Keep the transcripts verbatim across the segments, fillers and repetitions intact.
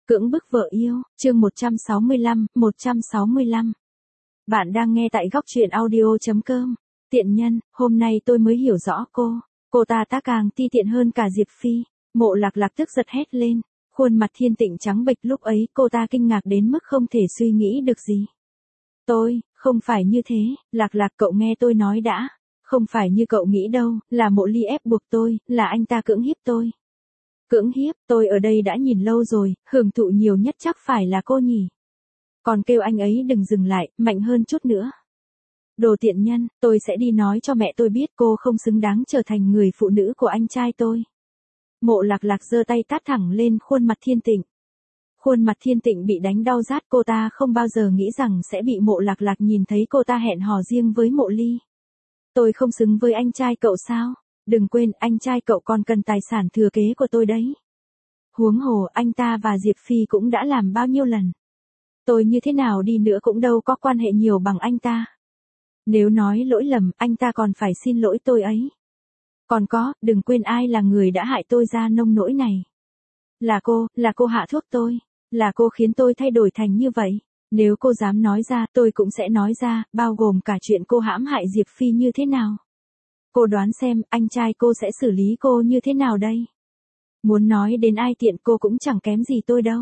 Cưỡng bức vợ yêu, chương một trăm sáu mươi lăm, một trăm sáu mươi lăm. Bạn đang nghe tại góc truyện audio chấm com. Tiện nhân, hôm nay tôi mới hiểu rõ cô. Cô ta ta càng ti tiện hơn cả Diệp Phi. Mộ Lạc Lạc tức giật hét lên. Khuôn mặt Thiên Tịnh trắng bệch, lúc ấy cô ta kinh ngạc đến mức không thể suy nghĩ được gì. Tôi, không phải như thế, Lạc Lạc cậu nghe tôi nói đã. Không phải như cậu nghĩ đâu, là Mộ Ly ép buộc tôi, là anh ta cưỡng hiếp tôi. Cưỡng hiếp, tôi ở đây đã nhìn lâu rồi, hưởng thụ nhiều nhất chắc phải là cô nhỉ. Còn kêu anh ấy đừng dừng lại, mạnh hơn chút nữa. Đồ tiện nhân, tôi sẽ đi nói cho mẹ tôi biết cô không xứng đáng trở thành người phụ nữ của anh trai tôi. Mộ Lạc Lạc giơ tay tát thẳng lên khuôn mặt Thiên Tịnh. Khuôn mặt Thiên Tịnh bị đánh đau rát, cô ta không bao giờ nghĩ rằng sẽ bị Mộ Lạc Lạc nhìn thấy cô ta hẹn hò riêng với Mộ Ly. Tôi không xứng với anh trai cậu sao? Đừng quên, anh trai cậu còn cần tài sản thừa kế của tôi đấy. Huống hồ, anh ta và Diệp Phi cũng đã làm bao nhiêu lần. Tôi như thế nào đi nữa cũng đâu có quan hệ nhiều bằng anh ta. Nếu nói lỗi lầm, anh ta còn phải xin lỗi tôi ấy. Còn có, đừng quên ai là người đã hại tôi ra nông nỗi này. Là cô, là cô hạ thuốc tôi. Là cô khiến tôi thay đổi thành như vậy. Nếu cô dám nói ra, tôi cũng sẽ nói ra, bao gồm cả chuyện cô hãm hại Diệp Phi như thế nào. Cô đoán xem, anh trai cô sẽ xử lý cô như thế nào đây? Muốn nói đến ai tiện, cô cũng chẳng kém gì tôi đâu.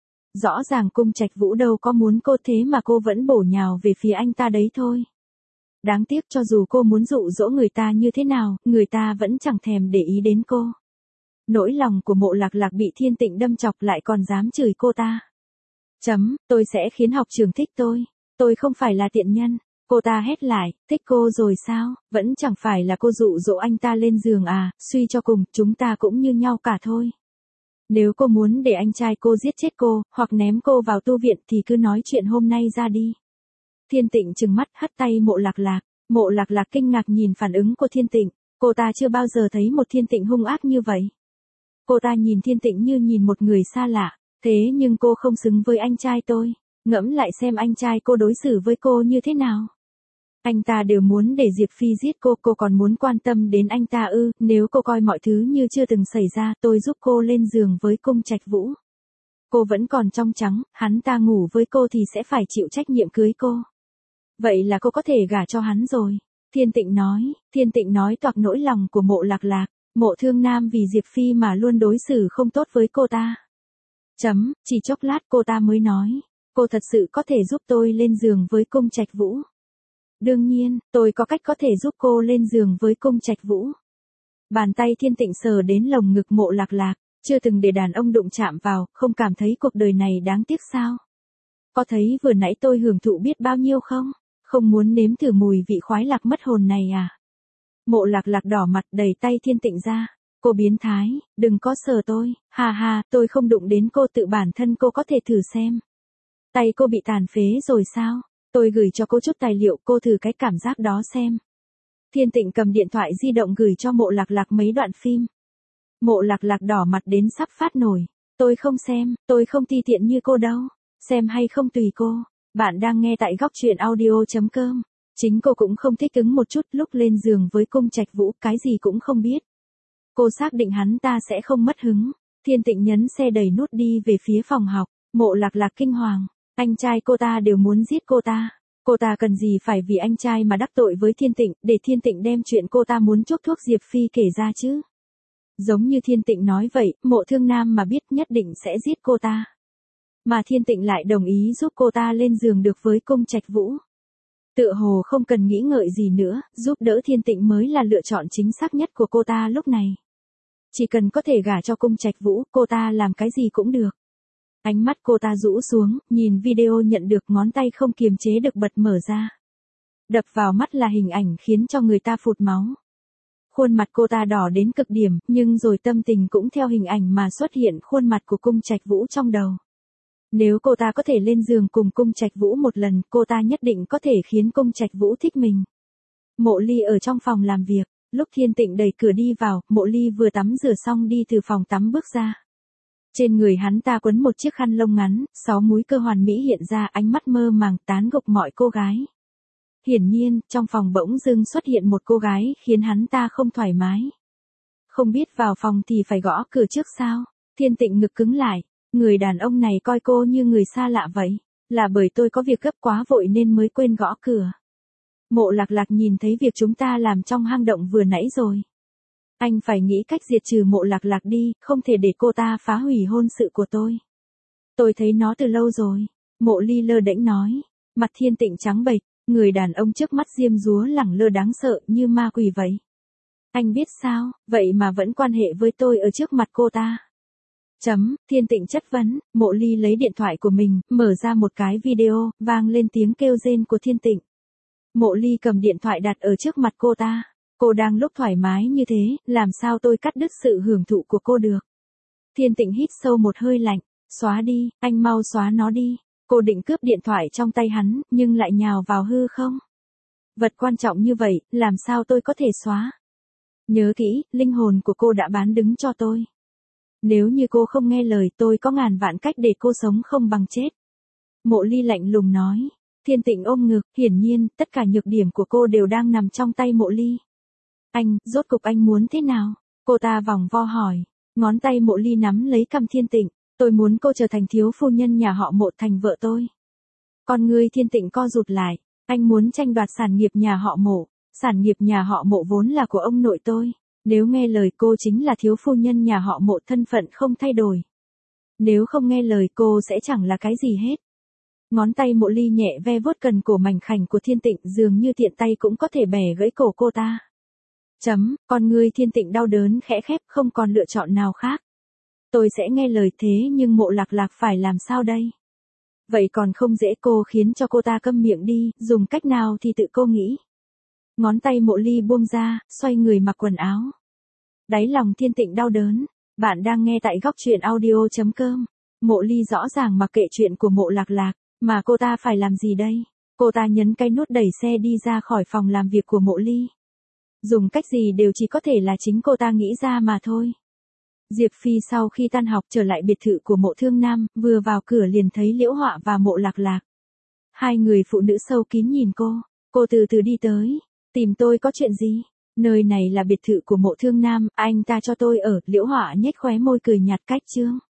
Rõ ràng Cung Trạch Vũ đâu có muốn cô, thế mà cô vẫn bổ nhào về phía anh ta đấy thôi. Đáng tiếc, cho dù cô muốn dụ dỗ người ta như thế nào, người ta vẫn chẳng thèm để ý đến cô. Nỗi lòng của Mộ Lạc Lạc bị Thiên Tịnh đâm chọc, lại còn dám chửi cô ta. Chấm, tôi sẽ khiến học trường thích tôi. Tôi không phải là tiện nhân. Cô ta hét lại, thích cô rồi sao, vẫn chẳng phải là cô dụ dỗ anh ta lên giường à, suy cho cùng, chúng ta cũng như nhau cả thôi. Nếu cô muốn để anh trai cô giết chết cô, hoặc ném cô vào tu viện thì cứ nói chuyện hôm nay ra đi. Thiên Tịnh trừng mắt hất tay Mộ Lạc Lạc. Mộ Lạc Lạc kinh ngạc nhìn phản ứng của Thiên Tịnh, cô ta chưa bao giờ thấy một Thiên Tịnh hung ác như vậy. Cô ta nhìn Thiên Tịnh như nhìn một người xa lạ, thế nhưng cô không xứng với anh trai tôi, ngẫm lại xem anh trai cô đối xử với cô như thế nào. Anh ta đều muốn để Diệp Phi giết cô, cô còn muốn quan tâm đến anh ta ư? Nếu cô coi mọi thứ như chưa từng xảy ra, tôi giúp cô lên giường với Cung Trạch Vũ. Cô vẫn còn trong trắng, hắn ta ngủ với cô thì sẽ phải chịu trách nhiệm cưới cô. Vậy là cô có thể gả cho hắn rồi. Thiên Tịnh nói, Thiên Tịnh nói toạc nỗi lòng của Mộ Lạc Lạc. Mộ Thương Nam vì Diệp Phi mà luôn đối xử không tốt với cô ta. Chấm, chỉ chốc lát cô ta mới nói, cô thật sự có thể giúp tôi lên giường với Cung Trạch Vũ. Đương nhiên, tôi có cách có thể giúp cô lên giường với Cung Trạch Vũ. Bàn tay Thiên Tịnh sờ đến lồng ngực Mộ Lạc Lạc, chưa từng để đàn ông đụng chạm vào, không cảm thấy cuộc đời này đáng tiếc sao? Có thấy vừa nãy tôi hưởng thụ biết bao nhiêu không? Không muốn nếm thử mùi vị khoái lạc mất hồn này à? Mộ Lạc Lạc đỏ mặt đẩy tay Thiên Tịnh ra. Cô biến thái, đừng có sờ tôi, hà hà, tôi không đụng đến cô, tự bản thân cô có thể thử xem. Tay cô bị tàn phế rồi sao? Tôi gửi cho cô chút tài liệu, cô thử cái cảm giác đó xem. Thiên Tịnh cầm điện thoại di động gửi cho Mộ Lạc Lạc mấy đoạn phim. Mộ Lạc Lạc đỏ mặt đến sắp phát nổi. Tôi không xem, tôi không ti tiện như cô đâu. Xem hay không tùy cô. Bạn đang nghe tại góc truyện audio chấm com. Chính cô cũng không thích ứng một chút, lúc lên giường với Cung Trạch Vũ cái gì cũng không biết. Cô xác định hắn ta sẽ không mất hứng. Thiên Tịnh nhấn xe đẩy nút đi về phía phòng học. Mộ Lạc Lạc kinh hoàng. Anh trai cô ta đều muốn giết cô ta. Cô ta cần gì phải vì anh trai mà đắc tội với Thiên Tịnh, để Thiên Tịnh đem chuyện cô ta muốn chuốc thuốc Diệp Phi kể ra chứ. Giống như Thiên Tịnh nói vậy, Mộ Thương Nam mà biết nhất định sẽ giết cô ta. Mà Thiên Tịnh lại đồng ý giúp cô ta lên giường được với Cung Trạch Vũ. Tựa hồ không cần nghĩ ngợi gì nữa, giúp đỡ Thiên Tịnh mới là lựa chọn chính xác nhất của cô ta lúc này. Chỉ cần có thể gả cho Cung Trạch Vũ, cô ta làm cái gì cũng được. Ánh mắt cô ta rũ xuống, nhìn video nhận được, ngón tay không kiềm chế được bật mở ra. Đập vào mắt là hình ảnh khiến cho người ta phụt máu. Khuôn mặt cô ta đỏ đến cực điểm, nhưng rồi tâm tình cũng theo hình ảnh mà xuất hiện khuôn mặt của Cung Trạch Vũ trong đầu. Nếu cô ta có thể lên giường cùng Cung Trạch Vũ một lần, cô ta nhất định có thể khiến Cung Trạch Vũ thích mình. Mộ Ly ở trong phòng làm việc, lúc Thiên Tịnh đẩy cửa đi vào, Mộ Ly vừa tắm rửa xong đi từ phòng tắm bước ra. Trên người hắn ta quấn một chiếc khăn lông ngắn, sáu múi cơ hoàn mỹ hiện ra, ánh mắt mơ màng tán gục mọi cô gái. Hiển nhiên, trong phòng bỗng dưng xuất hiện một cô gái khiến hắn ta không thoải mái. Không biết vào phòng thì phải gõ cửa trước sao? Thiên Tịnh ngực cứng lại. Người đàn ông này coi cô như người xa lạ vậy. Là bởi tôi có việc gấp quá vội nên mới quên gõ cửa. Mộ Lạc Lạc nhìn thấy việc chúng ta làm trong hang động vừa nãy rồi. Anh phải nghĩ cách diệt trừ Mộ Lạc Lạc đi, không thể để cô ta phá hủy hôn sự của tôi. Tôi thấy nó từ lâu rồi. Mộ Ly lơ đễnh nói. Mặt Thiên Tịnh trắng bệch, người đàn ông trước mắt diêm dúa lẳng lơ đáng sợ như ma quỷ vậy. Anh biết sao, vậy mà vẫn quan hệ với tôi ở trước mặt cô ta. Chấm, Thiên Tịnh chất vấn, Mộ Ly lấy điện thoại của mình, mở ra một cái video, vang lên tiếng kêu rên của Thiên Tịnh. Mộ Ly cầm điện thoại đặt ở trước mặt cô ta. Cô đang lúc thoải mái như thế, làm sao tôi cắt đứt sự hưởng thụ của cô được. Thiên Tịnh hít sâu một hơi lạnh, xóa đi, anh mau xóa nó đi. Cô định cướp điện thoại trong tay hắn, nhưng lại nhào vào hư không. Vật quan trọng như vậy, làm sao tôi có thể xóa. Nhớ kỹ, linh hồn của cô đã bán đứng cho tôi. Nếu như cô không nghe lời tôi có ngàn vạn cách để cô sống không bằng chết. Mộ Ly lạnh lùng nói. Thiên Tịnh ôm ngực, hiển nhiên, tất cả nhược điểm của cô đều đang nằm trong tay Mộ Ly. Anh, rốt cục anh muốn thế nào? Cô ta vòng vo hỏi. Ngón tay Mộ Ly nắm lấy cằm Thiên Tịnh. Tôi muốn cô trở thành thiếu phu nhân nhà họ Mộ thành vợ tôi. Con ngươi Thiên Tịnh co rụt lại. Anh muốn tranh đoạt sản nghiệp nhà họ Mộ. Sản nghiệp nhà họ Mộ vốn là của ông nội tôi. Nếu nghe lời cô chính là thiếu phu nhân nhà họ Mộ, thân phận không thay đổi. Nếu không nghe lời cô sẽ chẳng là cái gì hết. Ngón tay Mộ Ly nhẹ ve vuốt cần cổ mảnh khảnh của Thiên Tịnh, dường như tiện tay cũng có thể bẻ gãy cổ cô ta. Chấm, con ngươi Thiên Tịnh đau đớn khẽ khép, không còn lựa chọn nào khác. Tôi sẽ nghe lời thế nhưng Mộ Lạc Lạc phải làm sao đây? Vậy còn không dễ, cô khiến cho cô ta câm miệng đi, dùng cách nào thì tự cô nghĩ. Ngón tay Mộ Ly buông ra, xoay người mặc quần áo. Đáy lòng Thiên Tịnh đau đớn. Bạn đang nghe tại góc truyện audio chấm com. Mộ Ly rõ ràng mặc kệ chuyện của Mộ Lạc Lạc, mà cô ta phải làm gì đây? Cô ta nhấn cái nút đẩy xe đi ra khỏi phòng làm việc của Mộ Ly. Dùng cách gì đều chỉ có thể là chính cô ta nghĩ ra mà thôi. Diệp Phi sau khi tan học trở lại biệt thự của Mộ Thương Nam, vừa vào cửa liền thấy Liễu Họa và Mộ Lạc Lạc. Hai người phụ nữ sâu kín nhìn cô. Cô từ từ đi tới. Tìm tôi có chuyện gì? Nơi này là biệt thự của Mộ Thương Nam, anh ta cho tôi ở. Liễu Họa nhếch khóe môi cười nhạt cách chương.